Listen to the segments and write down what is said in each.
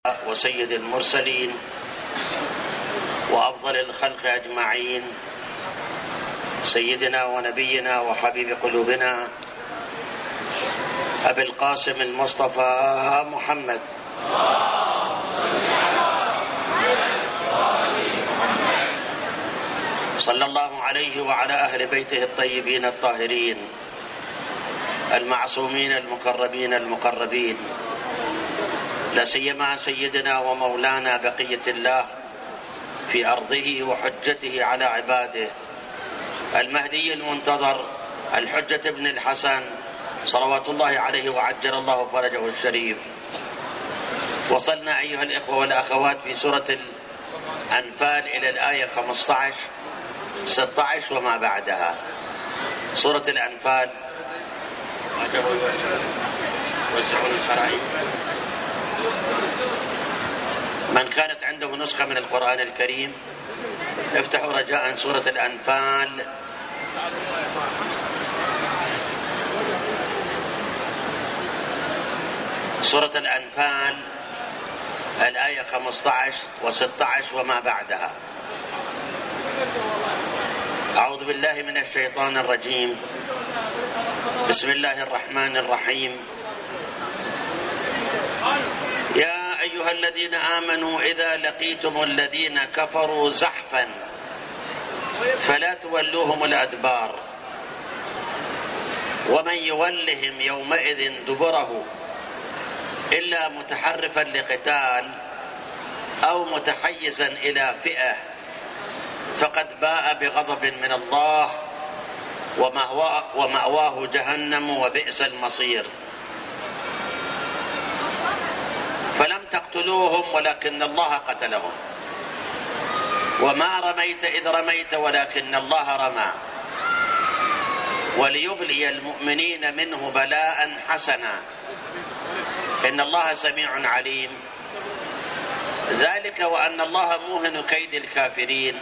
وسيد المرسلين وأفضل الخلق أجمعين سيدنا ونبينا وحبيب قلوبنا أبي القاسم المصطفى محمد صلى الله عليه وعلى أهل بيته الطيبين الطاهرين المعصومين المقربين المقربين، لا سيما سيدنا ومولانا بقية الله في أرضه وحجته على عباده المهدي المنتظر الحجة بن الحسن صلوات الله عليه وعجل الله فرجه الشريف. وصلنا أيها الإخوة والأخوات في سورة الأنفال إلى الآية 15 16 وما بعدها. سورة الأنفال وزعوا الخرائط. من كانت عنده نسخة من القرآن الكريم افتحوا رجاء سورة الأنفال. سورة الأنفال الآية 15 و16 وما بعدها. أعوذ بالله من الشيطان الرجيم. بسم الله الرحمن الرحيم. يا أيها الذين آمنوا إذا لقيتم الذين كفروا زحفا فلا تولوهم الأدبار ومن يولهم يومئذ دبره إلا متحرفا لقتال أو متحيزا إلى فئة فقد باء بغضب من الله ومأواه جهنم وبئس المصير. فلم تقتلوهم ولكن الله قتلهم وما رميت إذ رميت ولكن الله رمى وليبلي المؤمنين منه بلاء حسنا إن الله سميع عليم. ذلك وأن الله موهن كيد الكافرين.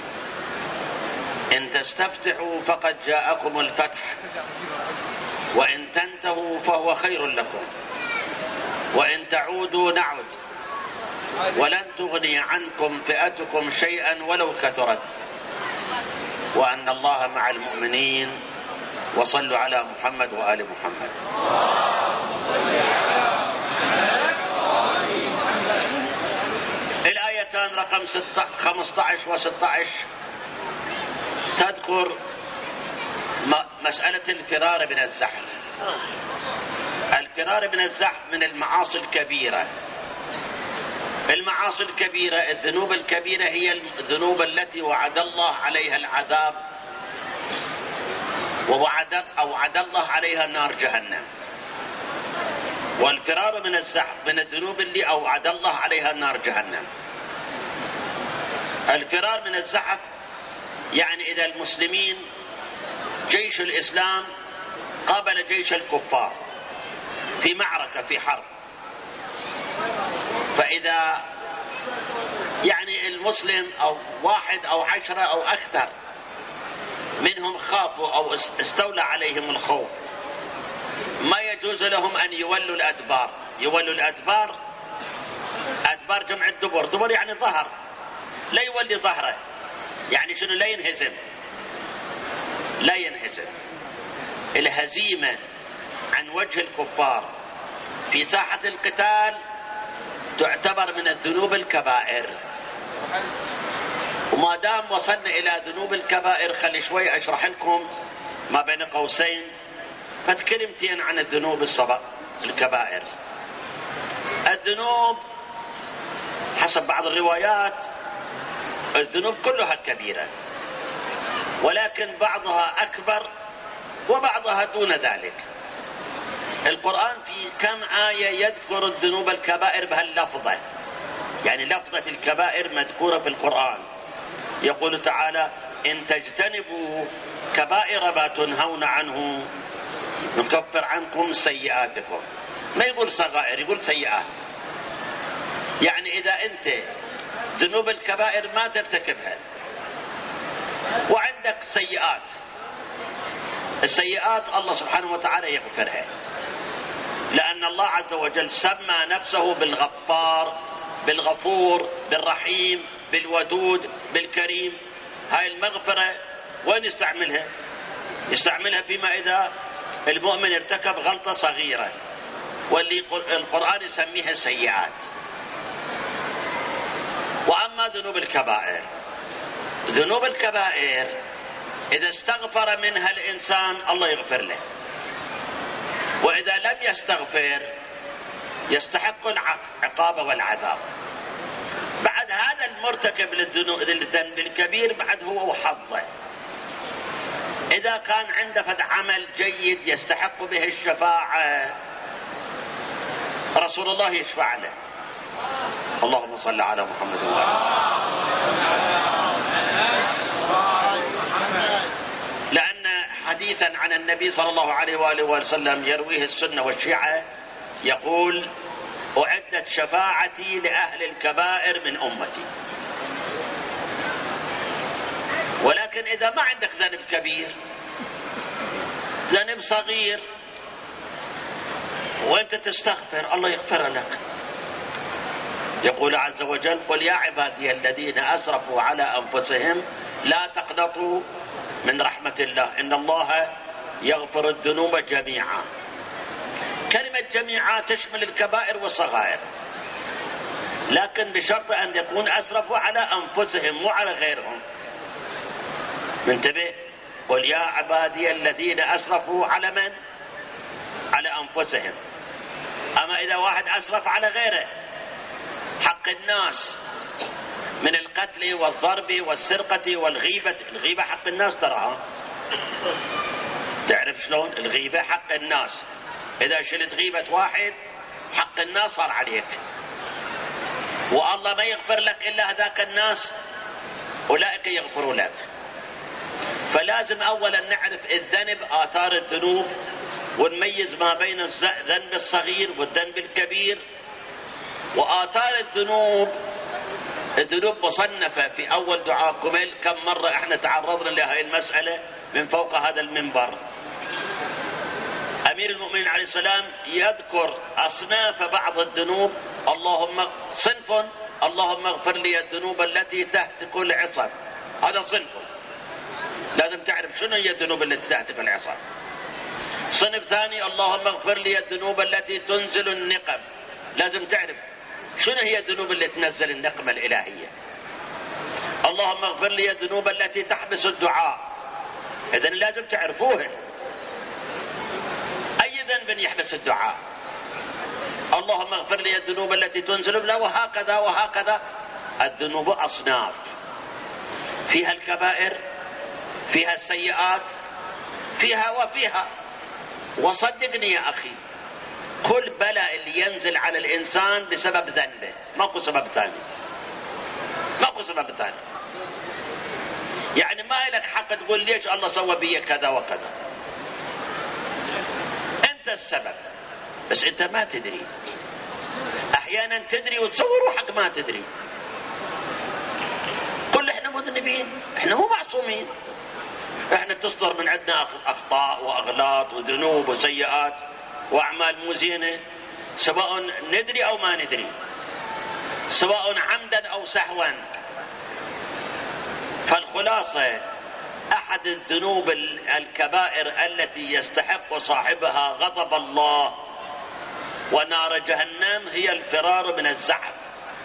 إن تستفتحوا فقد جاءكم الفتح وإن تنتهوا فهو خير لكم وإن تعودوا نعد ولن تغني عنكم فئتكم شيئا ولو كثرت وأن الله مع المؤمنين. وصلوا على محمد وآل محمد. الآيتان رقم 15 و16 تذكر مسألة الفرار من الزحف. الفرار من الزحف من المعاصي الكبيرة. المعاصي الكبيرة الذنوب الكبيرة هي الذنوب التي وعد الله عليها العذاب ووعد الله عليها نار جهنم. والفرار من الزحف من الذنوب اللي أوعد الله عليها نار جهنم. الفرار من الزحف يعني إذا المسلمين جيش الإسلام قابل جيش الكفار في معركة في حرب، فإذا يعني المسلم أو 1 أو 10 أو أكثر منهم خافوا أو استولى عليهم الخوف ما يجوز لهم أن يولوا الأدبار. يولوا الأدبار، أدبار جمع الدبر، دبر يعني ظهر، لا يولي ظهره يعني شنو؟ لا ينهزم. لا ينهزم. الهزيمة عن وجه الكفار في ساحة القتال تعتبر من الذنوب الكبائر. وما دام وصلنا إلى ذنوب الكبائر خلي شوي أشرح لكم ما بين قوسين كلمتين عن الذنوب الكبائر. الذنوب حسب بعض الروايات الذنوب كلها كبيرة ولكن بعضها أكبر وبعضها دون ذلك. القرآن في كم آية يذكر الذنوب الكبائر بهاللفظة، يعني لفظة الكبائر مذكورة في القرآن. يقول تعالى إن تجتنبوا كبائر ما تنهون عنه نكفر عنكم سيئاتكم. ما يقول صغائر، يقول سيئات. يعني إذا أنت ذنوب الكبائر ما ترتكبها وعندك سيئات، السيئات الله سبحانه وتعالى يغفرها، لأن الله عز وجل سمى نفسه بالغفار بالغفور بالرحيم بالودود بالكريم. هاي المغفرة وين يستعملها؟ يستعملها فيما إذا المؤمن ارتكب غلطة صغيرة واللي القرآن يسميها السيئات. وأما ذنوب الكبائر، ذنوب الكبائر إذا استغفر منها الإنسان الله يغفر له، وإذا لم يستغفر يستحق العقاب والعذاب. بعد هذا المرتكب للذنب الكبير بعد هو وحظه، إذا كان عنده فد عمل جيد يستحق به الشفاعة رسول الله يشفع له. اللهم صل على محمد لأن حديثا عن النبي صلى الله عليه وآله وسلم يرويه السنة والشيعة يقول: أعدت شفاعتي لأهل الكبائر من أمتي. ولكن إذا ما عندك ذنب كبير، ذنب صغير، وأنت تستغفر الله يغفر لك. يقول عز وجل: قل يا عبادي الذين أسرفوا على أنفسهم لا تقنطوا من رحمة الله إن الله يغفر الذنوب جميعا. كلمة جميعا تشمل الكبائر والصغائر، لكن بشرط أن يكون أسرفوا على أنفسهم مو على غيرهم. منتبه. قل يا عبادي الذين أسرفوا على من؟ على أنفسهم. أما إذا واحد أسرف على غيره، حق الناس من القتل والضرب والسرقة والغيبة. الغيبة حق الناس تراها، تعرف شلون؟ الغيبة حق الناس، إذا شلت غيبة واحد حق الناس صار عليك، والله ما يغفر لك إلا هذاك الناس، أولئك يغفروا لك. فلازم أولا نعرف الذنب، آثار الذنوب، ونميز ما بين الذنب الصغير والذنب الكبير. وآثار الذنوب، الذنوب مصنفة في أول دعاء كمل. كم مرة احنا تعرضنا لهذه المسألة من فوق هذا المنبر. أمير المؤمنين عليه السلام يذكر أصناف بعض الذنوب. اللهم صنف: اللهم اغفر لي الذنوب التي تهتك العصا. هذا صنف، لازم تعرف شنو هي الذنوب التي تهتك العصا. صنف ثاني: اللهم اغفر لي الذنوب التي تنزل النقم. لازم تعرف شنو هي الذنوب التي تنزل النقمة الإلهية. اللهم اغفر لي الذنوب التي تحبس الدعاء. إذن لازم تعرفوها، أي ذنب يحبس الدعاء. اللهم اغفر لي الذنوب التي تنزل له، وهكذا وهكذا. الذنوب أصناف، فيها الكبائر، فيها السيئات، فيها وفيها. وصدقني يا أخي، كل بلاء اللي ينزل على الإنسان بسبب ذنبه، ماكو سبب ثاني، ماكو سبب ثاني. يعني ما لك حق تقول ليش الله سوى بي كذا وكذا، أنت السبب، بس أنت ما تدري. أحيانا تدري وتصور روحك ما تدري. كل إحنا مذنبين، إحنا مو معصومين، إحنا تصدر من عندنا أخطاء وأغلاط وذنوب وسيئات وأعمال مو زينة، سواء ندري أو ما ندري، سواء عمدا أو سهوا. فالخلاصة أحد الذنوب الكبائر التي يستحق صاحبها غضب الله ونار جهنم هي الفرار من الزعف.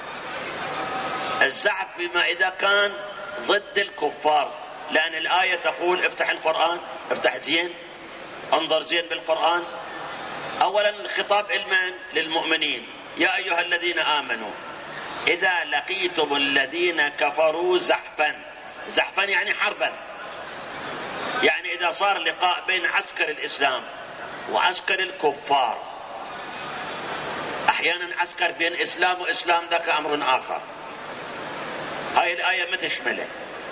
الزعف بما إذا كان ضد الكفار، لأن الآية تقول: افتح القرآن، افتح زين، انظر زين بالقرآن. أولا الخطاب لمن؟ للمؤمنين: يا أيها الذين آمنوا إذا لقيتم الذين كفروا زحفا. زحفا يعني حربا، يعني إذا صار لقاء بين عسكر الإسلام وعسكر الكفار. أحيانا عسكر بين إسلام وإسلام ذاك أمر آخر، هاي الآية ما تشمله.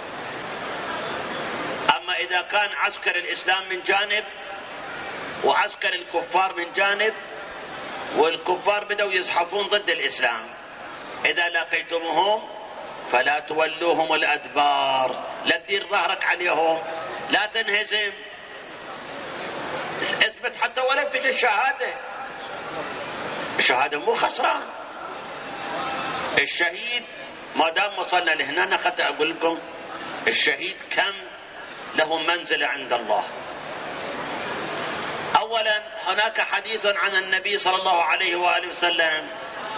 أما إذا كان عسكر الإسلام من جانب وعسكر الكفار من جانب، والكفار بدأوا يزحفون ضد الإسلام، إذا لقيتموهم فلا تولوهم الأدبار، لا تدير ظهرك عليهم، لا تنهزم، اثبت حتى ولو في الشهادة. الشهادة مو خسران، الشهيد ما دام وصلنا لهنا أنا قد أقول لكم الشهيد كم له منزلة عند الله. أولا هناك حديث عن النبي صلى الله عليه وآله وسلم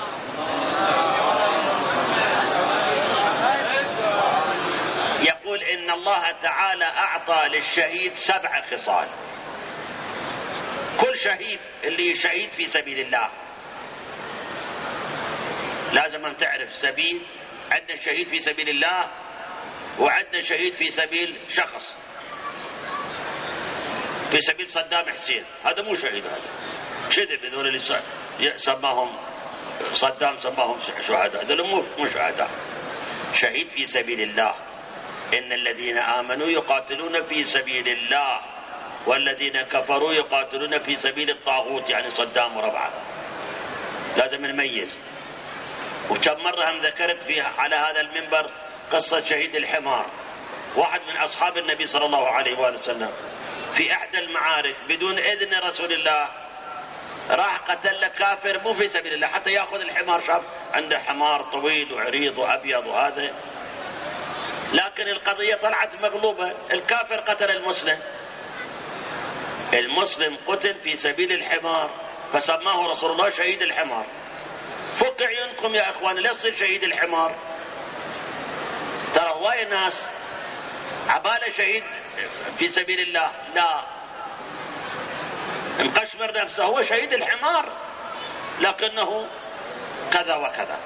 يقول إن الله تعالى أعطى للشهيد 7 خصال. كل شهيد اللي شهيد في سبيل الله لازم أن تعرف سبيل. عندنا شهيد في سبيل الله وعندنا شهيد في سبيل شخص، في سبيل صدام حسين، هذا مو شهيد، هذا كذب. هذول اللي سماهم صدام سماهم شهداء، هذول مو شهداء. شهيد في سبيل الله إن الذين آمنوا يقاتلون في سبيل الله والذين كفروا يقاتلون في سبيل الطاغوت، يعني صدام وربعه. لازم نميز. وكم مرة هم ذكرت فيها على هذا المنبر قصة شهيد الحمار. واحد من أصحاب النبي صلى الله عليه وآله وسلم في إحدى المعارك بدون إذن رسول الله راح قتل كافر مو في سبيل الله حتى يأخذ الحمار. شاف عنده حمار طويل وعريض وأبيض وهذا، لكن القضية طلعت مغلوبة. الكافر قتل المسلم، المسلم قتل في سبيل الحمار، فسماه رسول الله شهيد الحمار. فك عيونكم يا اخوان، لا يصير شهيد الحمار. ترى هواي ناس عباله شهيد في سبيل الله، لا، مقشمر نفسه هو شهيد الحمار لكنه كذا وكذا.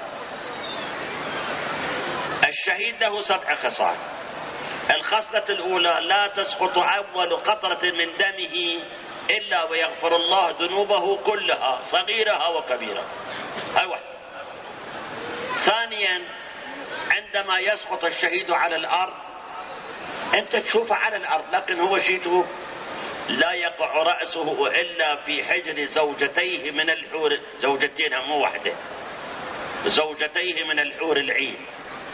الشهيد له 7 خصال. الخصلة الأولى لا تسقط أول قطرة من دمه إلا ويغفر الله ذنوبه كلها صغيرها وكبيرها. هاي واحدة. ثانيا عندما يسقط الشهيد على الأرض أنت تشوفه على الأرض لكن هو شيء لا يقع رأسه إلا في حجر زوجتيه من الحور، زوجتين مو واحدة، زوجتيه من الحور العين.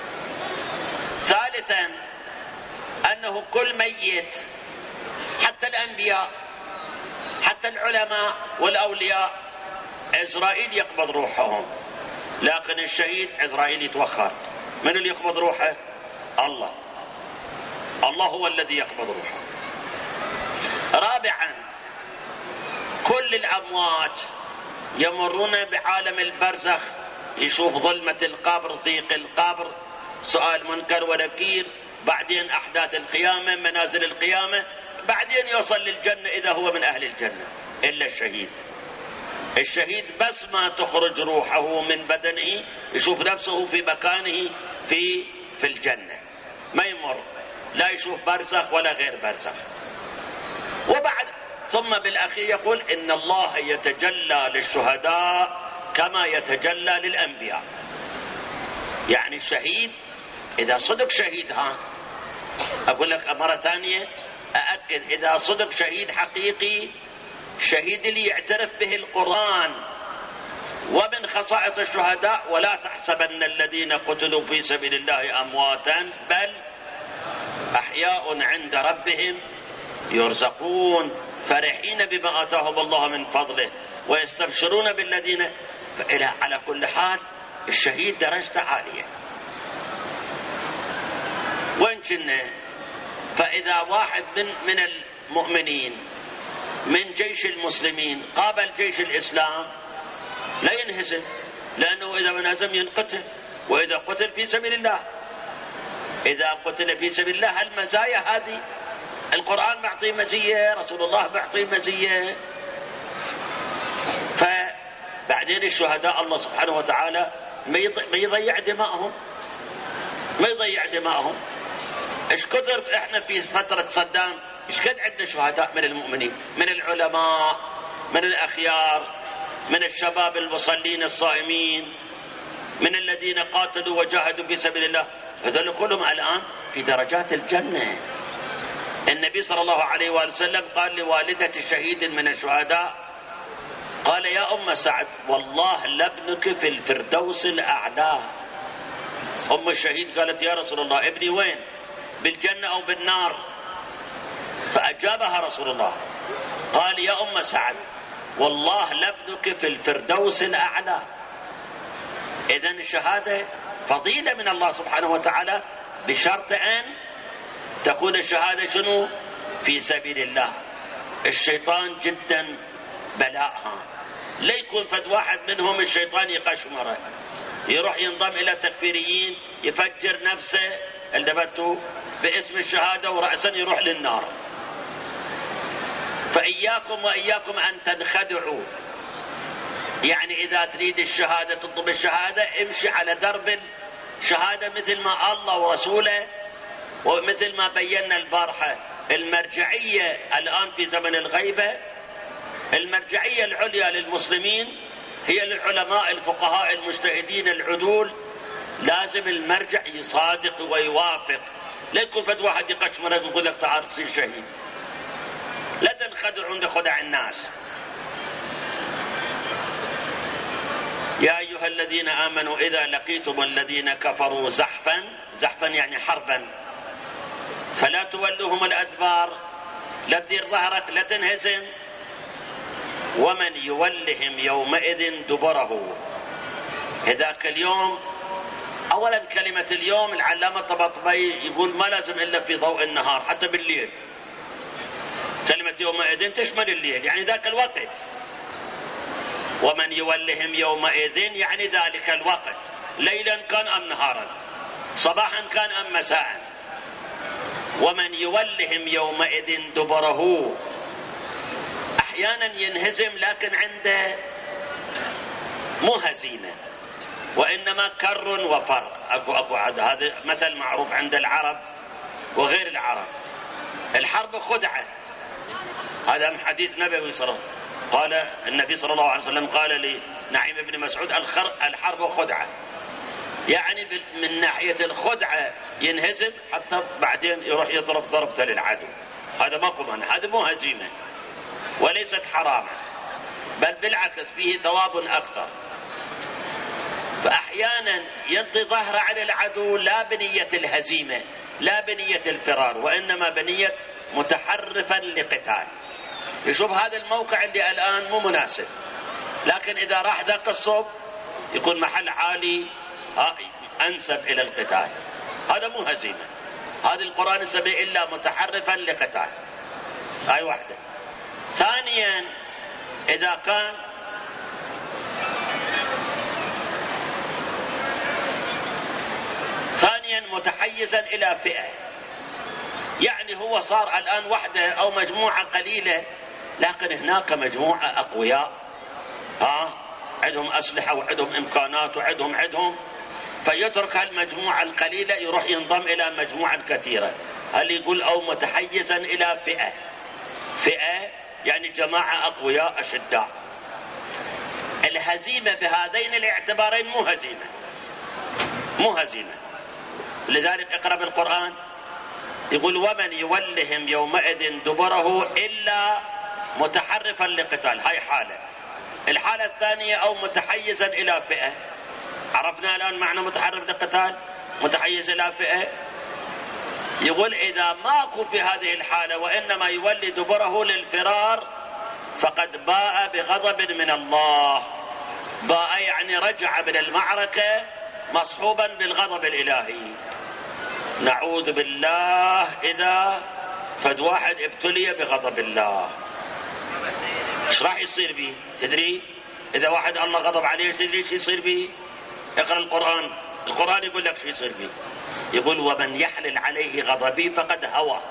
ثالثا أنه كل ميت حتى الأنبياء حتى العلماء والأولياء عزرائيل يقبض روحهم، لكن الشهيد عزرائيل يتوخر. من اللي يقبض روحه؟ الله. الله هو الذي يقبض روحه. رابعا كل الأموات يمرون بعالم البرزخ، يشوف ظلمة القبر، ضيق القبر، سؤال منكر ونكير، بعدين أحداث القيامة، منازل القيامة، بعدين يوصل للجنة إذا هو من أهل الجنة. إلا الشهيد، الشهيد بس ما تخرج روحه من بدنه يشوف نفسه في مكانه في الجنة، ما يمر لا يشوف برزخ ولا غير برزخ. وبعد ثم بالأخير يقول إن الله يتجلى للشهداء كما يتجلى للأنبياء. يعني الشهيد إذا صدق شهيد، أقول لك مرة ثانية أأكد، إذا صدق شهيد حقيقي، شهيد اللي يعترف به القرآن ومن خصائص الشهداء ولا تحسبن الذين قتلوا في سبيل الله أمواتا بل أحياء عند ربهم يرزقون فرحين بما آتاهم الله من فضله ويستبشرون بالذين على كل حال الشهيد درجته عالية. وين كنا؟ فإذا واحد من المؤمنين من جيش المسلمين قابل جيش الإسلام لا ينهزم، لأنه إذا انهزم ينقتل، وإذا قتل في سبيل الله، إذا قتل في سبيل الله المزايا هذه. القرآن معطيه مزية، رسول الله معطيه مزية. فبعدين الشهداء الله سبحانه وتعالى ما يضيع دماءهم، ما يضيع دماءهم. ايش كثر احنا في فترة صدام ايش قد عندنا شهداء من المؤمنين، من العلماء، من الأخيار، من الشباب المصلين الصائمين، من الذين قاتلوا وجاهدوا في سبيل الله، هذول كلهم الآن في درجات الجنة. النبي صلى الله عليه وآله وسلم قال لوالدة شهيد من الشهداء، قال يا أم سعد والله لابنك في الفردوس الأعلى. أم الشهيد قالت يا رسول الله ابني وين، بالجنة أو بالنار؟ فأجابها رسول الله قال يا أم سعد والله لابنك في الفردوس الأعلى. إذن الشهادة فضيلة من الله سبحانه وتعالى، بشرط أن تكون الشهادة شنو؟ في سبيل الله. الشيطان جدا بلاءها، لا يكون فد واحد منهم الشيطان يقشمره يروح ينضم إلى تكفيريين يفجر نفسه الدبته باسم الشهادة ورأسا يروح للنار. فإياكم وإياكم أن تنخدعوا. يعني إذا تريد الشهادة تطلب الشهادة امشي على درب الشهادة مثل ما الله ورسوله ومثل ما بينا البارحة. المرجعية الآن في زمن الغيبة، المرجعية العليا للمسلمين هي للعلماء الفقهاء المجتهدين العدول. لازم المرجع يصادق ويوافق، لا يكون فد واحد يقشمرك ويقول لك تعال تصير شهيد. لا تنخدعوا عند خدع الناس. يا أيها الذين آمنوا إذا لقيتم الذين كفروا زحفا يعني حربا فلا تولوهم الأدبار، لا تدير ظهرك، لا تنهزم. ومن يولهم يومئذ دبره. هذاك اليوم، أولا كلمة اليوم العلامة الطباطبائي يقول ما لازم إلا في ضوء النهار، حتى بالليل. كلمة يومئذ تشمل الليل، يعني ذاك الوقت. ومن يولهم يومئذ يعني ذلك الوقت، ليلا كان أم نهارا، صباحا كان أم مساء. ومن يولهم يومئذ دبره. أحيانا ينهزم لكن عنده مو هزيمة، وإنما كر وفر. أكو هذا مثل معروف عند العرب وغير العرب. الحرب خدعة، هذا من حديث نبوي صلى الله عليه وسلم. قال النبي صلى الله عليه وسلم قال لنعيم بن مسعود الحرب خدعة، يعني من ناحية الخدعة ينهزم حتى بعدين يروح يضرب ضربته للعدو. هذا ما قمان، هذا مو هزيمة وليست حرامة، بل بالعكس فيه ثواب أكثر. فأحيانا ينطي ظهر على العدو لا بنية الهزيمة، لا بنية الفرار، وإنما بنية متحرفا لقتال. يشوف هذا الموقع اللي الآن مو مناسب، لكن إذا راح ذاك الصوب يكون محل عالي أنسب إلى القتال. هذا مو هزيمة، هذا القرآن يسميه إلا متحرفا لقتال. هاي واحدة. ثانيا إذا كان متحيزا إلى فئة، يعني هو صار الآن وحده أو مجموعة قليلة، لكن هناك مجموعة أقوياء عندهم أسلحة وعندهم إمكانات وعندهم فيترك هالمجموعة القليلة يروح ينضم إلى مجموعة كثيرة. هل يقول أو متحيزا إلى فئة يعني جماعة أقوياء أشداء. الهزيمة بهذين الاعتبارين مو هزيمة. لذلك اقرأ بالقرآن يقول ومن يولهم يومئذ دبره إلا متحرفا لقتال. هاي حالة. الحالة الثانية أو متحيزا إلى فئة. عرفنا الآن معنى متحرف لقتال، متحيز إلى فئة. يقول إذا ماكو في هذه الحالة وإنما يولي دبره للفرار فقد باء بغضب من الله. باء يعني رجع من المعركة مصحوبا بالغضب الإلهي. نعوذ بالله إذا فد واحد ابتلي بغضب الله ايش راح يصير به؟ تدري إذا واحد الله غضب عليه تدري ايش يصير به؟ اقرأ القرآن يقول لك شو يصير به. يقول ومن يحلل عليه غضبي فقد هوى.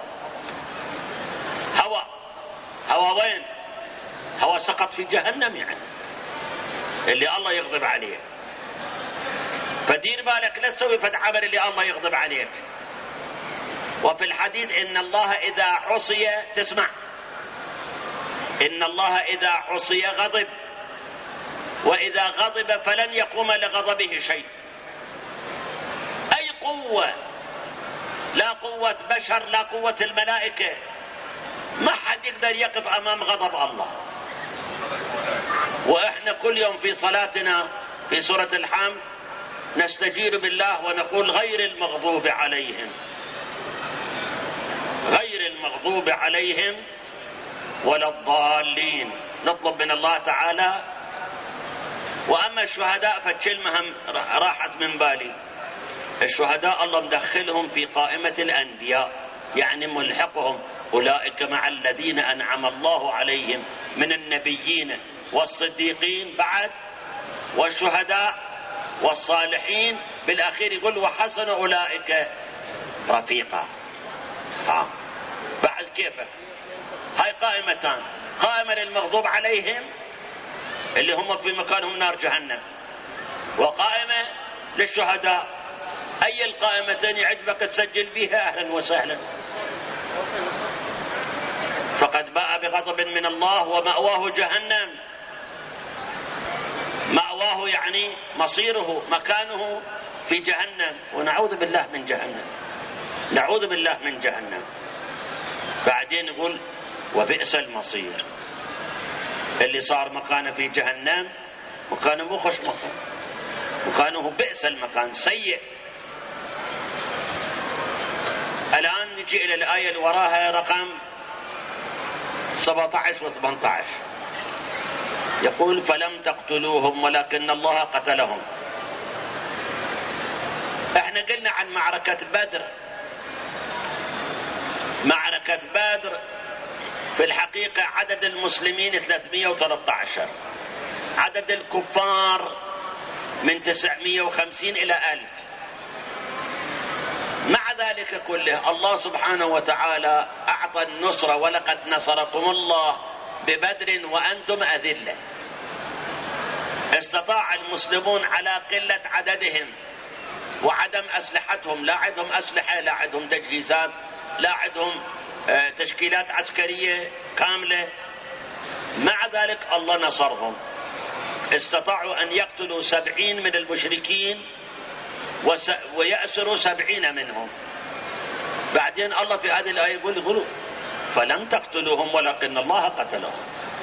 وين؟ هوى سقط في جهنم، يعني اللي الله يغضب عليه. فدير بالك لا تسوي فد عمل اللي الله يغضب عليك. وفي الحديث إن الله إذا عصي، تسمع، إن الله إذا عصي غضب، وإذا غضب فلن يقوم لغضبه شيء. أي قوة، لا قوة بشر لا قوة الملائكة، ما حد يقدر يقف أمام غضب الله. وإحنا كل يوم في صلاتنا في سورة الحمد نستجير بالله ونقول غير المغضوب عليهم ولا الضالين. نطلب من الله تعالى وأما الشهداء فالكلمة هم راحت من بالي. الشهداء الله مدخلهم في قائمة الأنبياء، يعني ملحقهم أولئك مع الذين أنعم الله عليهم من النبيين والصديقين بعد والشهداء والصالحين، بالأخير يقول وحسن أولئك رفيقا. بعد كيف هاي قائمتان، قائمة للمغضوب عليهم اللي هم في مكانهم نار جهنم، وقائمة للشهداء. أي القائمتين يعجبك تسجل بها أهلا وسهلا. فقد باء بغضب من الله ومأواه جهنم. مأواه يعني مصيره مكانه في جهنم، ونعوذ بالله من جهنم، نعوذ بالله من جهنم. بعدين يقول وبئس المصير. اللي صار مكانه في جهنم مكانه مو خوش مكان، مكانه بئس المكان، سيء. الآن نجي إلى الآية اللي وراها رقم 17 و 18. يقول فلم تقتلوهم ولكن الله قتلهم. احنا قلنا عن معركة بدر. معركة بدر في الحقيقة عدد المسلمين 313، عدد الكفار من 950 إلى 1000. مع ذلك كله الله سبحانه وتعالى أعطى النصرة، ولقد نصركم الله ببدر وأنتم أذلة. استطاع المسلمون على قلة عددهم وعدم أسلحتهم، لا عندهم أسلحة، لا عندهم تجهيزات، لا عندهم تشكيلات عسكرية كاملة، مع ذلك الله نصرهم. استطاعوا أن يقتلوا 70 من المشركين ويأسروا 70 منهم. بعدين الله في هذه الآية يقول فلم تقتلوهم ولكن الله قتلهم.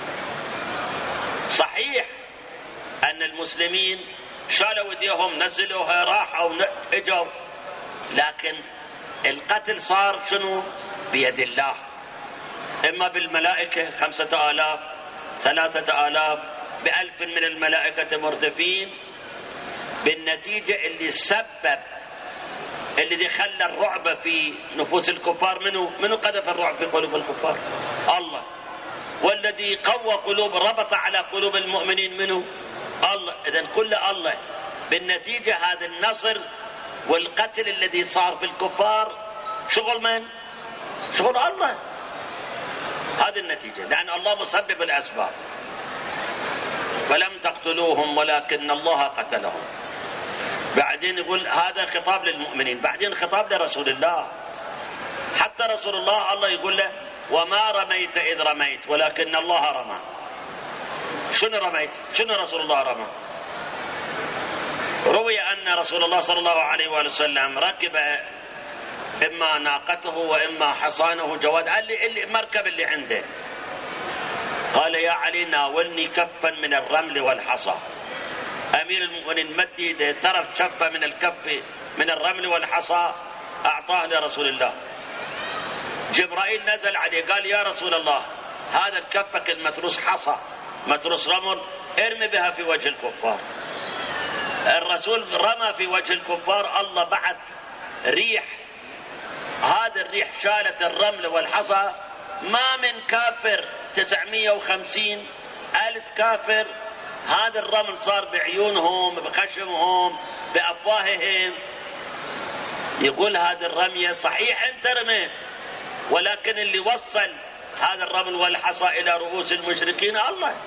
صحيح أن المسلمين شالوا ايديهم، نزلوها، راحوا اجوا، لكن القتل صار شنو؟ بيد الله. إما بالملائكة 5000 3000 ب1000 من الملائكة مرتفين. بالنتيجة اللي سبب، اللي خلى الرعب في نفوس الكفار، منو قذف الرعب في قلوب الكفار؟ الله. والذي قوى قلوب، ربط على قلوب المؤمنين، منو؟ الله. إذن كل الله. بالنتيجة هذا النصر والقتل الذي صار في الكفار شغل من؟ شغل الله. هذه النتيجة، لأن الله مسبب الأسباب. فلم تقتلوهم ولكن الله قتلهم. بعدين يقول هذا خطاب للمؤمنين، بعدين خطاب لرسول الله. حتى رسول الله يقول له وما رميت إذ رميت ولكن الله رمى. شنو رميت؟ شنو رسول الله رمى؟ روي أن رسول الله صلى الله عليه وآله وسلم ركب إما ناقته وإما حصانه جواد، اللي مركب اللي عنده، قال يا علي ناولني كفا من الرمل والحصى. أمير المؤمنين مد يده، ترك شفة من الكف من الرمل والحصى، أعطاه لرسول الله. جبرائيل نزل عليه قال يا رسول الله هذا الكفك المتروس حصى، متروس رمل، ارمي بها في وجه الكفار. الرسول رمى في وجه الكفار، الله بعث ريح، هذا الريح شالت الرمل والحصى. ما من كافر 950,000 كافر، هذا الرمل صار بعيونهم، بخشمهم، بأفواههم. يقول هذه الرمية صحيح انت رميت، ولكن اللي وصل هذا الرمل والحصى إلى رؤوس المشركين الله.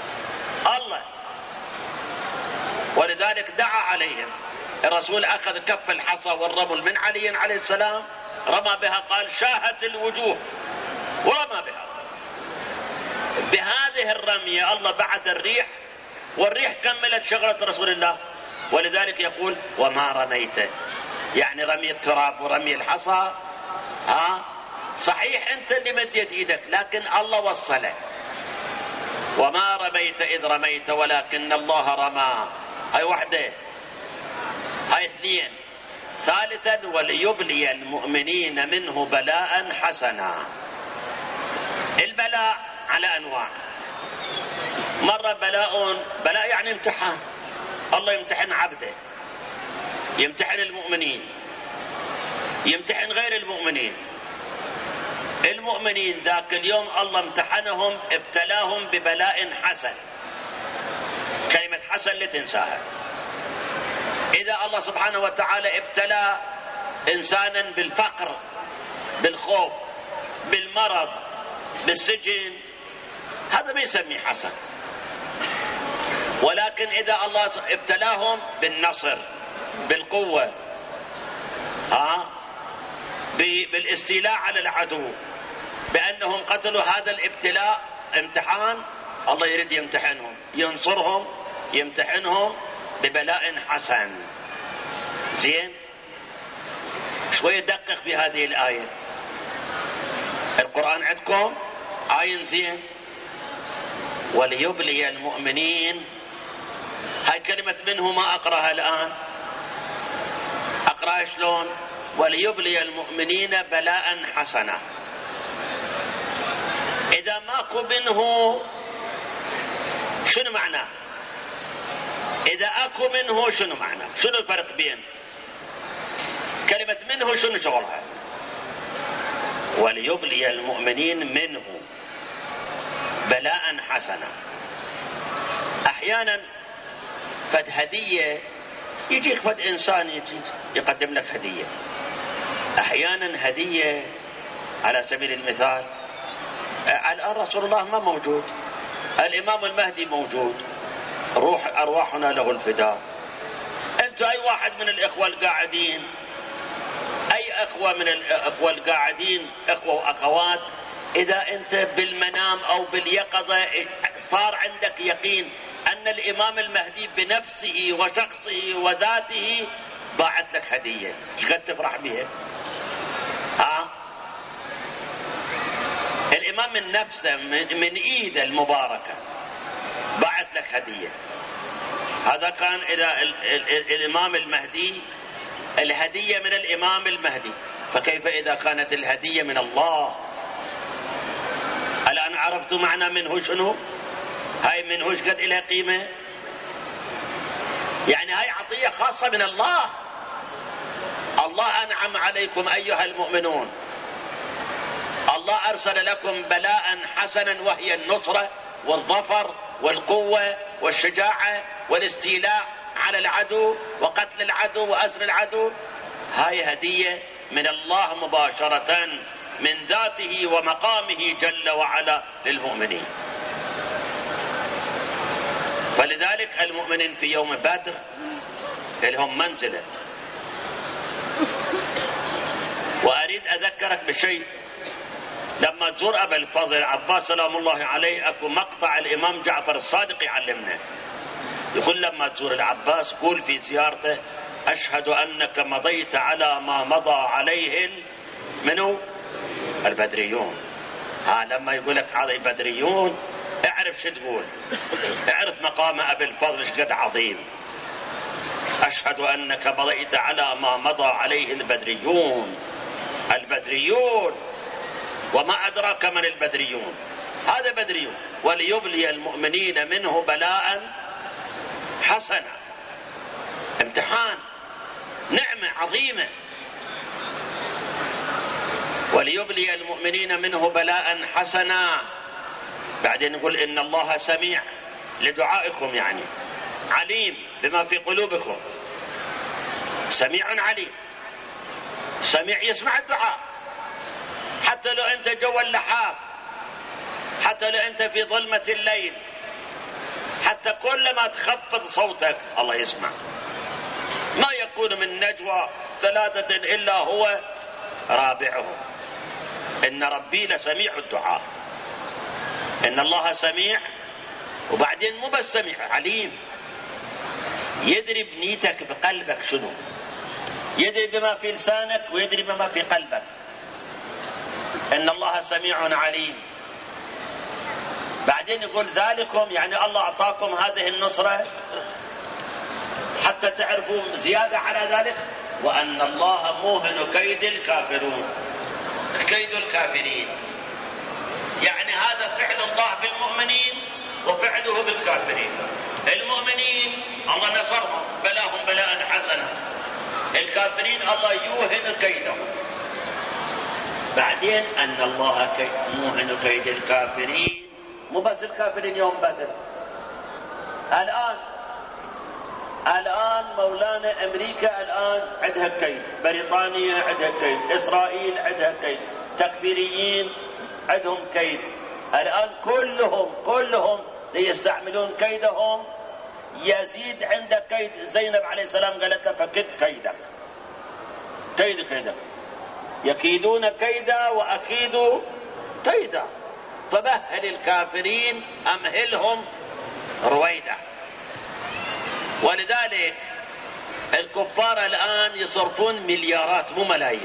ولذلك دعا عليهم. الرسول أخذ كف الحصى والرمل من علي عليه السلام، رمى بها، قال شاهت الوجوه، ورمى بها. بهذه الرمية الله بعث الريح، والريح كملت شغلة رسول الله. ولذلك يقول وما رميت، يعني رمي التراب ورمي الحصى. صحيح انت اللي مديت ايدك، لكن الله وصله. وما رميت إذ رميت ولكن الله رمى. هاي واحدة. هاي اثنين. ثالثا وليبلي المؤمنين منه بلاء حسنا. البلاء على أنواع. مرة بلاء يعني امتحان، الله يمتحن عبده، يمتحن المؤمنين، يمتحن غير المؤمنين. المؤمنين ذاك اليوم الله امتحنهم، ابتلاهم ببلاء حسن. كلمة حسن لا تنساها. إذا الله سبحانه وتعالى ابتلى إنسانا بالفقر، بالخوف، بالمرض، بالسجن، هذا ما يسميه حسن. ولكن إذا الله ابتلاهم بالنصر، بالقوة، بالاستيلاء على العدو، بأنهم قتلوا، هذا الابتلاء امتحان. الله يريد يمتحنهم، ينصرهم، يمتحنهم ببلاء حسن. زين، شوية دقق في هذه الآية. القرآن عندكم آية زين، وليبلي المؤمنين. هاي كلمة منه ما أقرأها الآن، أقرأها شلون؟ وليبلي المؤمنين بلاء حسنا. إذا ماكو منه شنو معناه؟ إذا أكو منه شنو معناه؟ شنو الفرق بين كلمة منه شنو شغلها؟ وليبلي المؤمنين منه بلاء حسنا. أحيانا فد هدية يجيك فد إنسان يجي يقدم لك هدية. أحيانا هدية على سبيل المثال، الآن رسول الله ما موجود، الإمام المهدي موجود، روح أرواحنا له الفداء. أنتوا أي واحد من الإخوة القاعدين، أي أخوة من الإخوة القاعدين، إخوة وأخوات، إذا أنت بالمنام أو باليقظة صار عندك يقين أن الإمام المهدي بنفسه وشخصه وذاته باعت لك هدية، ايش قد تفرح بها؟ الإمام من نفسه، من إيده المباركة باعت لك هدية. هذا كان إلى الإمام المهدي، الهدية من الإمام المهدي، فكيف إذا كانت الهدية من الله؟ الآن عرفتوا معنى منه شنو؟ هاي منه ايش قد إلها قيمة؟ يعني هاي عطية خاصة من الله. الله أنعم عليكم أيها المؤمنون، الله أرسل لكم بلاء حسنا، وهي النصرة والظفر والقوة والشجاعة والاستيلاء على العدو وقتل العدو وأسر العدو. هاي هدية من الله مباشرة من ذاته ومقامه جل وعلا للمؤمنين. فلذلك المؤمنين في يوم بدر لهم منزلة. وأريد أذكرك بشيء، لما تزور أبا الفضل العباس سلام الله عليه، أكو مقطع الإمام جعفر الصادق يعلمنا، يقول لما تزور العباس قول في زيارته: أشهد أنك مضيت على ما مضى عليه منو؟ البدريون. لما يقول لك هذا البدريون اعرف شو تقول، اعرف مقام أبي الفضل ايش قد عظيم. أشهد أنك مضيت على ما مضى عليه البدريون. البدريون، وما أدراك من البدريون؟ هذا بدريون. وليبلي المؤمنين منه بلاء حسنا، امتحان، نعمة عظيمة. وليبلي المؤمنين منه بلاء حسنا. بعدين نقول إن الله سميع لدعائكم، يعني عليم بما في قلوبكم. سميع عليم، سميع يسمع الدعاء، حتى لو أنت جوا اللحاف، حتى لو أنت في ظلمة الليل، حتى كل ما تخفض صوتك الله يسمع. ما يكون من نجوى ثلاثة إلا هو رابعهم. إن ربي لسميع الدعاء. إن الله سميع، وبعدين مو بس سميع، عليم، يدري بنيتك بقلبك شنو، يدري بما في لسانك ويدري بما في قلبك. إن الله سميع عليم. بعدين يقول ذلكم، يعني الله أعطاكم هذه النصرة حتى تعرفوا زيادة على ذلك، وأن الله موهن كيد الكافرون، كيد الكافرين. يعني هذا فعل الله بالمؤمنين وفعله بالكافرين. المؤمنين الله نصرهم، بلاهم بلاء حسنا. الكافرين الله يوهن كيدهم. بعدين أن الله موهن كيد الكافرين، مو بس الكافرين يوم بدر، الآن مولانا أمريكا الآن عندها كيد، بريطانيا عندها كيد، إسرائيل عندها كيد، تكفيريين عندهم كيد. الآن كلهم ليستعملون كيدهم. يزيد عنده كيد. زينب عليه السلام قالت له فكد كيدك، كيدك. يكيدون كيدا وأكيد كيدا. فمهل الكافرين أمهلهم رويدا. ولذلك الكفار الآن يصرفون مليارات مو ملايين،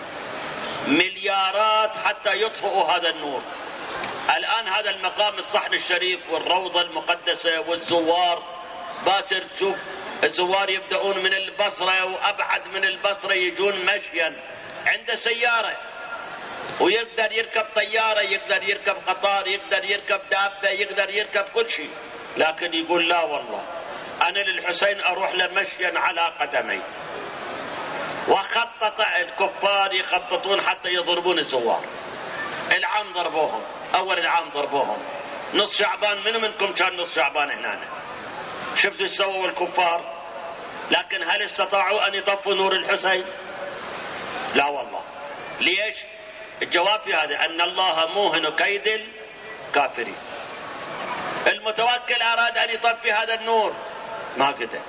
مليارات حتى يطفئوا هذا النور. الآن هذا المقام الصحن الشريف والروضة المقدسة والزوار، باكر تشوف الزوار يبدأون من البصرة وأبعد من البصرة يجون مشيا، عنده سيارة ويقدر يركب طيارة، يقدر يركب قطار، يقدر يركب دابة، يقدر يركب كل شيء، لكن يقول لا والله أنا للحسين أروح لمشيا على قدمي. وخطط الكفار يخططون حتى يضربون الزوار. العام ضربوهم، أول العام ضربوهم نص شعبان. منكم كان نص شعبان هنا؟ شفتوا ايش سووا الكفار؟ لكن هل استطاعوا أن يطفوا نور الحسين؟ لا والله. ليش؟ الجواب في هذا، أن الله موهن كيد الكافرين. المتوكل أراد أن يطفي هذا النور ما قدر.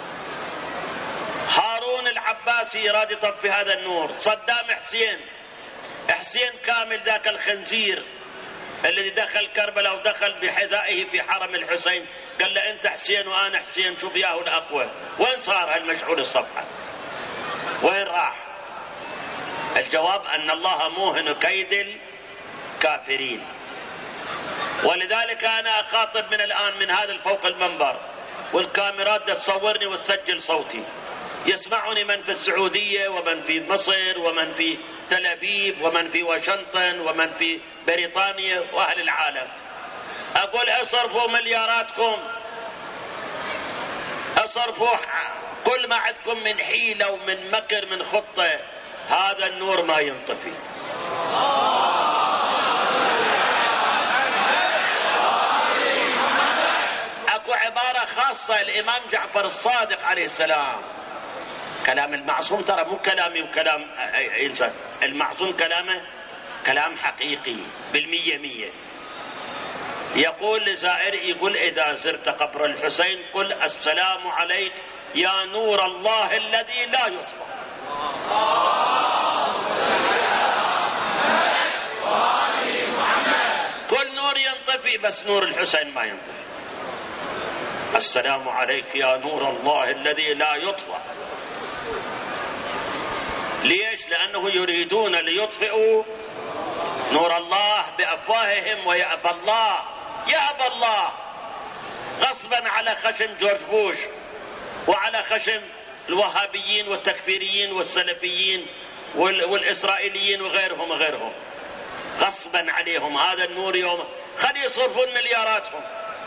هارون العباسي أراد يطفي هذا النور. صدام حسين كامل ذاك الخنزير الذي دخل كربلاء ودخل بحذائه في حرم الحسين، قال له أنت حسين وأنا حسين، شوف ياهو الأقوى. وين صار هالمشعول الصفحة؟ وين راح؟ الجواب أن الله موهن كيد الكافرين. ولذلك أنا أخاطب من الآن من هذا الفوق المنبر، والكاميرات تصورني وتسجل صوتي، يسمعني من في السعودية ومن في مصر ومن في تل أبيب ومن في واشنطن ومن في بريطانيا وأهل العالم. أقول اصرفوا ملياراتكم، اصرفوا كل ما عندكم من حيلة ومن مكر من خطة، هذا النور ما ينطفي. اكو عبارة خاصة الإمام جعفر الصادق عليه السلام، كلام المعصوم ترى مو كلامي وكلام إنسان، المعصوم كلامه كلام حقيقي بالمية. يقول لزائر، يقول إذا زرت قبر الحسين قل السلام عليك يا نور الله الذي لا يطفى. كل نور ينطفي بس نور الحسين ما ينطفي. السلام عليك يا نور الله الذي لا يطفى. ليش؟ لأنه يريدون ليطفئوا نور الله بأفواههم ويأبى الله غصبا على خشم جورج بوش وعلى خشم الوهابيين والتكفيريين والسلفيين والإسرائيليين وغيرهم غصبا عليهم. هذا النور يوم خلي يصرفون ملياراتهم،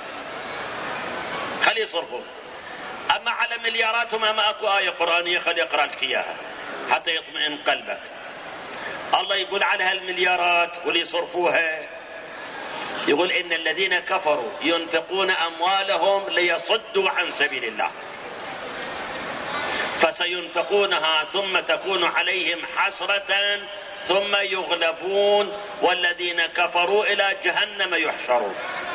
خلي يصرفون. أما على ملياراتهم أما أكو آية قرآنية خلي أقرأ لك إياها حتى يطمئن قلبك. الله يقول على هالمليارات واللي يصرفوها، يقول إن الذين كفروا ينفقون أموالهم ليصدوا عن سبيل الله فسينفقونها ثم تكون عليهم حسرة ثم يغلبون والذين كفروا إلى جهنم يحشرون.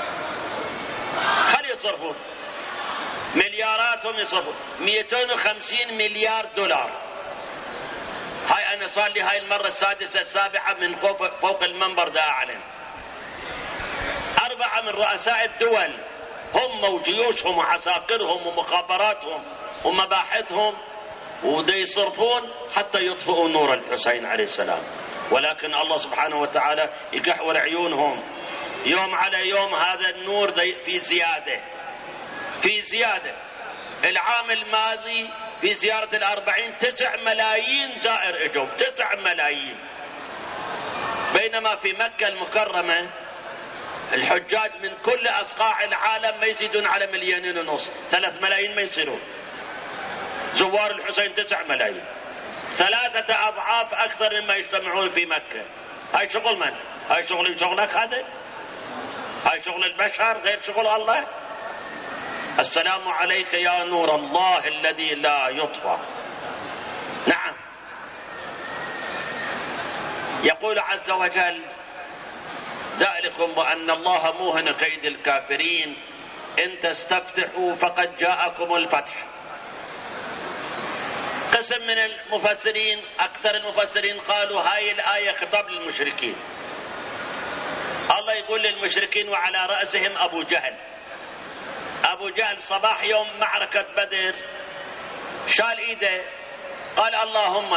خلي يصرفون ملياراتهم، يصرفون 250 مليار دولار. هاي أنا صار لي هاي المرة السادسة السابعة من فوق المنبر دا أعلن. 4 من رؤساء الدول هم وجيوشهم وعساكرهم ومخابراتهم ومباحثهم ودا يصرفون حتى يطفئوا نور الحسين عليه السلام. ولكن الله سبحانه وتعالى يكحول عيونهم يوم على يوم. هذا النور في زيادة. العام الماضي في زيارة 40 9 ملايين زائر اجوا، 9 ملايين. بينما في مكة المكرمة الحجاج من كل أصقاع العالم ما يزيدون على 2.5 مليون، 3 ملايين ما يصيرون. زوار الحسين 9 ملايين، 3 أضعاف أكثر مما يجتمعون في مكة. هاي شغل من؟ هاي شغلك هذا؟ هاي شغل البشر غير شغل الله؟ السلام عليك يا نور الله الذي لا يطفى. نعم. يقول عز وجل: ذلكم وأن الله موهن كيد الكافرين إن تستفتحوا فقد جاءكم الفتح. قسم من المفسرين، أكثر المفسرين، قالوا هاي الآية خطاب للمشركين. الله يقول للمشركين وعلى رأسهم أبو جهل. أبو جهل صباح يوم معركة بدر شال إيده قال: اللهم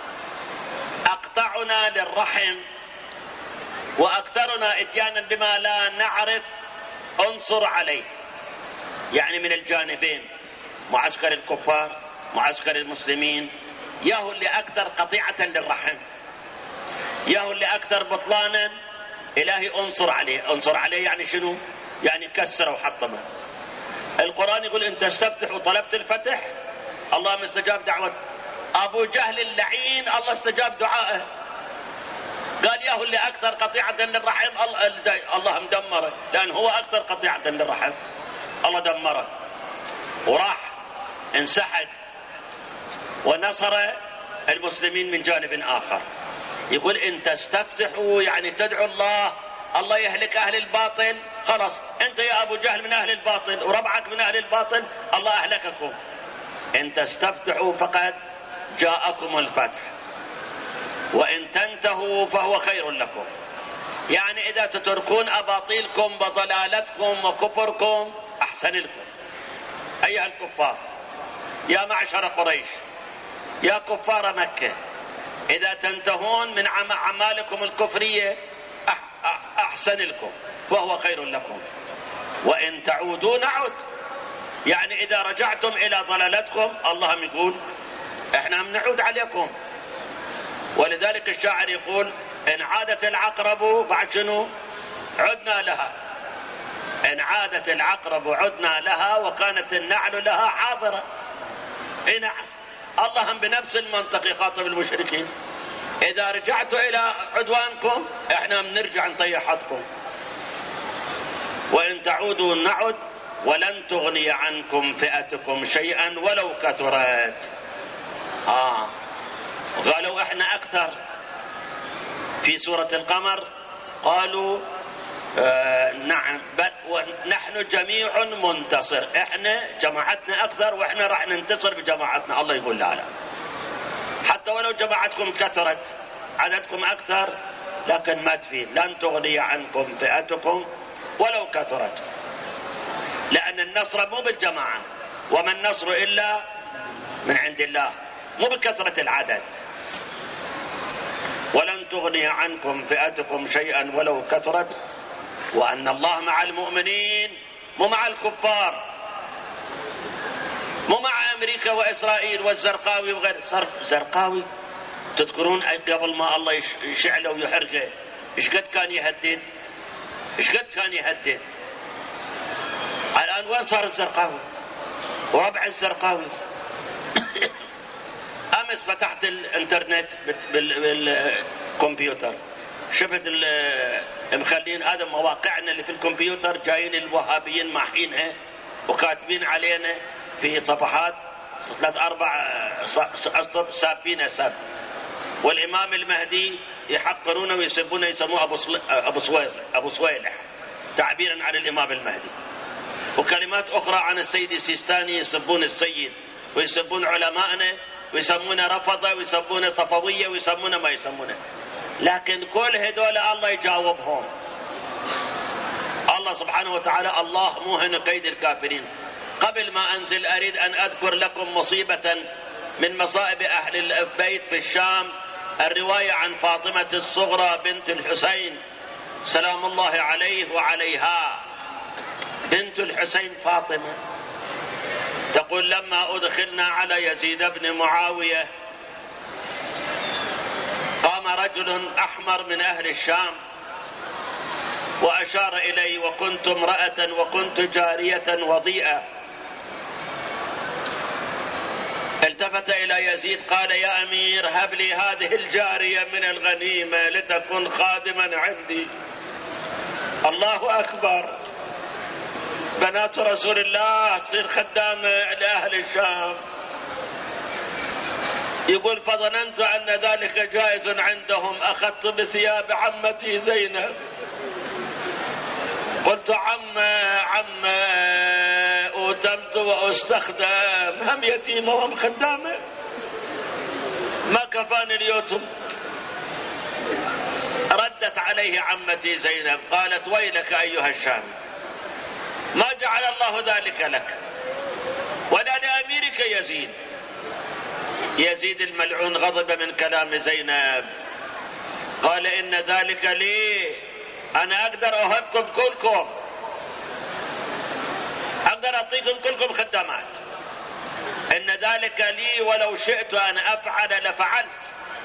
أقطعنا للرحم وأكثرنا إتيانا بما لا نعرف انصر عليه. يعني من الجانبين، معسكر الكفار معسكر المسلمين، ياهو اللي أكثر قطيعة للرحم، ياهو اللي أكثر بطلانا، إلهي انصر عليه. انصر عليه يعني شنو؟ يعني كسره وحطمه. القرآن يقول: إن تستفتح وطلبت الفتح الله استجاب دعوة أبو جهل اللعين، الله استجاب دعائه. قال: ياهو اللي أكثر قطيعة للرحم الله مدمره، لأن هو أكثر قطيعة للرحم، الله دمره. وراح انسحب ونصر المسلمين من جانب آخر. يقول: إن تستفتحوا يعني تدعو الله يهلك أهل الباطل. خلاص أنت يا أبو جهل من أهل الباطل وربعك من أهل الباطل، الله أهلككم. إن تستفتحوا فقد جاءكم الفتح وإن تنتهوا فهو خير لكم. يعني إذا تتركون أباطيلكم وضلالتكم وكفركم أحسن لكم. أيها الكفار، يا معشر قريش، يا كفار مكة، إذا تنتهون من أعمالكم الكفرية أحسن لكم وهو خير لكم. وإن تعودوا نعود، يعني إذا رجعتم إلى ضلالتكم الله يقول إحنا بنعود عليكم. ولذلك الشاعر يقول: إن عادت العقرب بعد شنو؟ عدنا لها. إن عادت العقرب عدنا لها وكانت النعل لها حاضرة. نعم، الله بنفس المنطق يخاطب المشركين: إذا رجعتوا إلى عدوانكم إحنا بنرجع نطيح حظكم. وإن تعودوا نعد ولن تغني عنكم فئتكم شيئا ولو كثرت. قالوا إحنا أكثر. في سورة القمر قالوا نعم بل ونحن جميع منتصر، إحنا جماعتنا أكثر وإحنا راح ننتصر بجماعتنا. الله يقول لا، حتى ولو جماعتكم كثرت عددكم أكثر لكن ما تفيد، لن تغني عنكم فئتكم ولو كثرت، لأن النصر مو بالجماعة، وما النصر إلا من عند الله، مو بكثرة العدد. ولن تغني عنكم فئتكم شيئا ولو كثرت وأن الله مع المؤمنين، مو مع الكفار، مو مع أمريكا وإسرائيل والزرقاوي وغير. زرقاوي تذكرون قبل ما الله يشعله ويحرقه إيش قد كان يهدد، إيش قد كان يهدد. الآن وين صار الزرقاوي وربع الزرقاوي؟ أمس فتحت الانترنت بالكمبيوتر، شفت مخلين هذا مواقعنا اللي في الكمبيوتر جايين الوهابيين ماحينها وكاتبين علينا في صفحات 3-4 سابين ساب، والإمام المهدي يحقرونه ويسبونه، يسموه أبو صويلح تعبيرا عن الإمام المهدي، وكلمات أخرى عن السيد السيستاني يسبون السيد ويسبون علماءنا ويسمونه رفضة ويسمونه صفوية ويسمونه ما يسمونه. لكن كل هذول الله يجاوبهم. الله سبحانه وتعالى الله موهن كيد الكافرين. قبل ما أنزل أريد أن أذكر لكم مصيبة من مصائب أهل البيت في الشام، الرواية عن فاطمة الصغرى بنت الحسين سلام الله عليه وعليها. بنت الحسين فاطمة تقول: لما أدخلنا على يزيد بن معاوية قام رجل أحمر من أهل الشام وأشار إلي وكنت امرأة وكنت جارية وضيئة. التفت إلى يزيد قال يا أمير هب لي هذه الجارية من الغنيمة لتكن خادما عندي. الله أكبر، بنات رسول الله تصير خدامة لأهل الشام. يقول فظننت أن ذلك جائز عندهم، أخذت بثياب عمتي زينب قلت عم أوتمت وأستخدم، هم يتيمة وهم خدامة، ما كفاني اليتم. ردت عليه عمتي زينب قالت ويلك أيها الشام، ما جعل الله ذلك لك ولا لأميرك يزيد. يزيد الملعون غضب من كلام زينب، قال إن ذلك لي، أنا أقدر أهبكم كلكم، أقدر أعطيكم كلكم خدامات، إن ذلك لي ولو شئت أن أفعل لفعلت.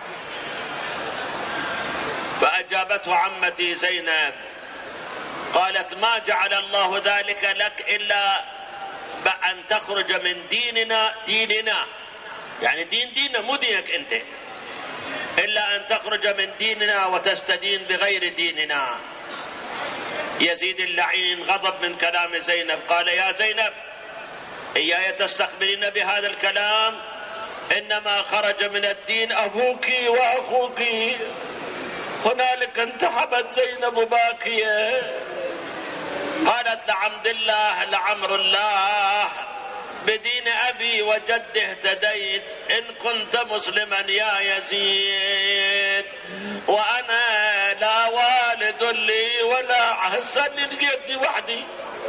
فأجابته عمتي زينب قالت ما جعل الله ذلك لك إلا بأن تخرج من ديننا، يعني ديننا مو دينك أنت، إلا أن تخرج من ديننا وتستدين بغير ديننا. يزيد اللعين غضب من كلام زينب قال يا زينب إياي تستقبلين بهذا الكلام، إنما خرج من الدين أبوك وأخوك. هنالك انتحبت زينب باكية قالت لعمد الله لعمر الله بدين أبي وجده اهتديت، إن كنت مسلما يا يزيد وأنا لا والد لي ولا هسني لقيتني وحدي،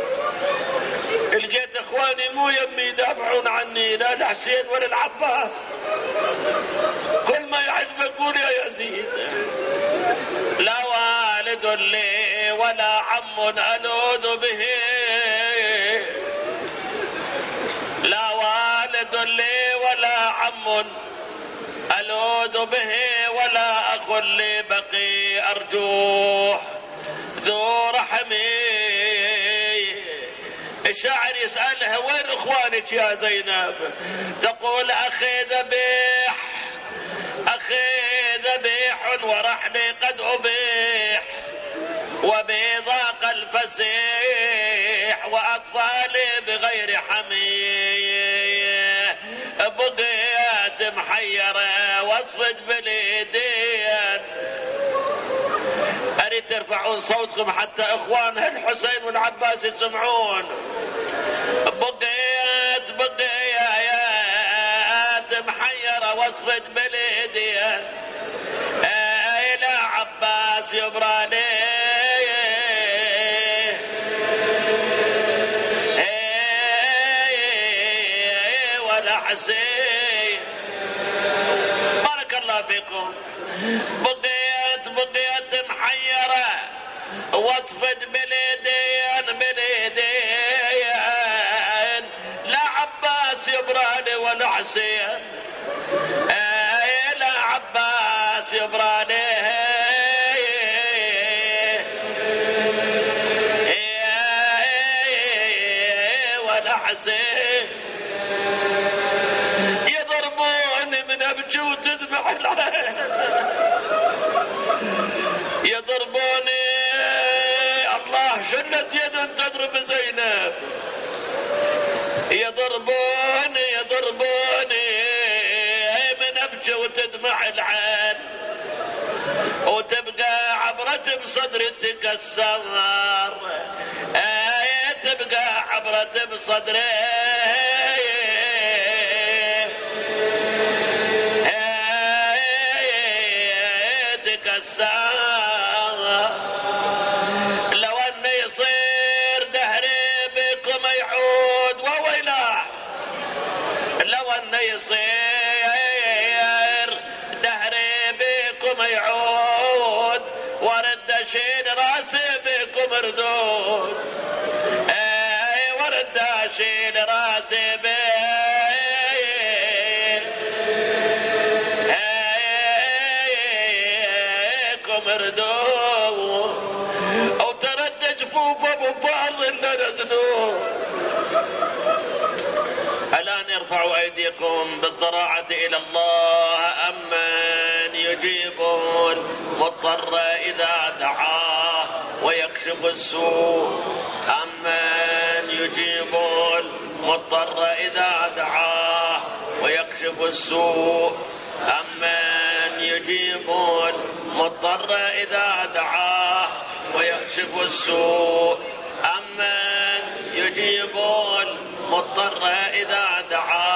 لقيت إخواني مو يمي يدافعون عني، لا الحسين ولا العباس، كل ما يعجب يقول يا يزيد لا والد لي ولا عم ألوذ به، لا والد لي ولا عم ألوذ به ولا أخ لي بقي أرجوح ذو رحمي. الشاعر يسألها وين إخوانك يا زينب؟ تقول أخي ذبيح، أخي ذبيح ورحلي قد أبيح وبضاق الفسيح وأطفالي بغير حميه، بقيت محيرة واصفج باليدين. أريد ترفعون صوتكم حتى إخوانها الحسين والعباس يسمعون. بقيت محيرة واصفج باليدين، إلى عباس يبراني ولا حسين. بارك الله فيكم. بقيت محيرة واصفج باليدين لا عباس يبراني ولا حسين، لا عباس يبراني ولا حسين. يضربوني من ابكي وتذبح العين، يضربوني. الله شلت يد تضرب زينب، يضربوني من ابكي وتدمع العين، وتبقى عبرة بصدري تكسر، تبقى عبرة بصدري تكسر. لو أن يصير دهري بكم يعود وويلا، لو أن يصير دهري بكم يعود ورد أشيل راسي بكم ردود، ورد أشيل راسي بكم ردود. أو ترى يظن ذنوب. الآن ارفعوا أيديكم بالضراعة إلى الله. أمن يجيب المضطر إذا دعاه ويكشف السوء. أمن يجيب المضطر إذا دعاه ويكشف السوء. أمن يجيب المضطر إذا دعاه ويكشف السوء. أمن يجيب المضطر إذا دعاه